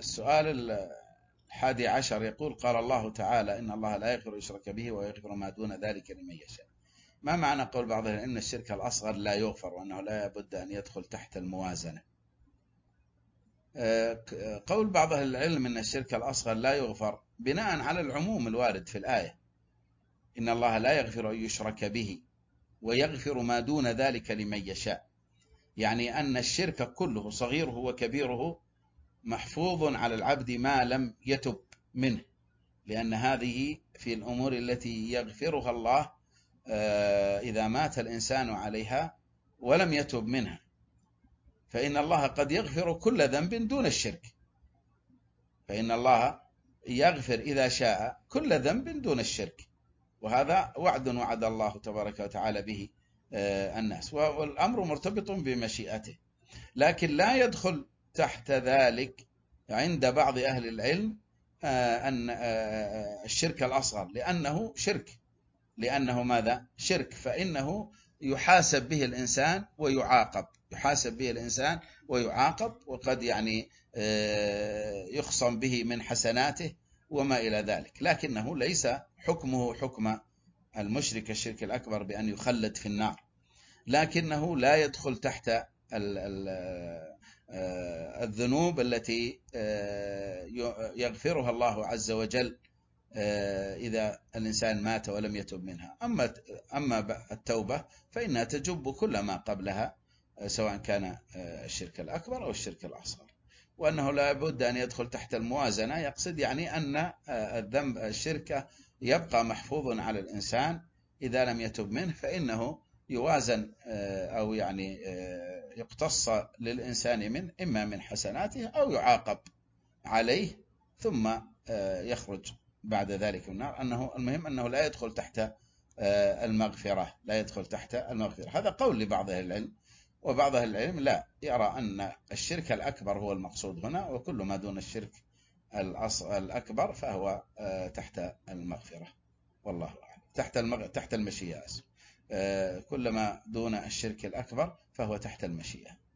السؤال 11 يقول: قال الله تعالى: إن الله لا يغفر يشرك به ويغفر ما دون ذلك لمن يشاء. ما معنى قول بعض أهل العلم إن الشرك الأصغر لا يغفر وأنه لا بد أن يدخل تحت الموازنة؟ قول بعض أهل العلم إن الشرك الأصغر لا يغفر بناء على العموم الوارد في الآية: إن الله لا يغفر أن يشرك به ويغفر ما دون ذلك لمن يشاء. يعني أن الشرك كله صغيره وكبيره محفوظ على العبد ما لم يتب منه، لأن هذه في الأمور التي يغفرها الله إذا مات الإنسان عليها ولم يتب منها، فإن الله قد يغفر كل ذنب دون الشرك. فإن الله يغفر إذا شاء كل ذنب دون الشرك، وهذا وعد وعد الله تبارك وتعالى به الناس، والأمر مرتبط بمشيئته. لكن لا يدخل تحت ذلك عند بعض أهل العلم أن الشرك الأصغر، لأنه شرك، لأنه ماذا؟ شرك، فإنه يحاسب به الإنسان ويعاقب، يحاسب به الإنسان ويعاقب، وقد يعني يخصم به من حسناته وما إلى ذلك، لكنه ليس حكمه حكم المشرك الشرك الأكبر بأن يخلد في النار، لكنه لا يدخل تحت الذنوب التي يغفرها الله عز وجل إذا الإنسان مات ولم يتب منها. أما التوبة فإنها تجب كل ما قبلها، سواء كان الشرك الأكبر أو الشرك الأصغر. وأنه لا بد أن يدخل تحت الموازنة، يقصد يعني أن الذنب الشرك يبقى محفوظ على الإنسان إذا لم يتب منه، فإنه يوازن أو يعني يقتص للإنسان من إما من حسناته أو يعاقب عليه ثم يخرج بعد ذلك من النار. المهم أنه لا يدخل تحت المغفرة، لا يدخل تحت المغفرة. هذا قول لبعض أهل العلم، وبعض أهل العلم لا، يرى أن الشرك الأكبر هو المقصود هنا، وكل ما دون الشرك الأكبر فهو تحت المغفرة، والله أعلم. تحت المشيئة. كل ما دون الشرك الأكبر فهو تحت المشيئة.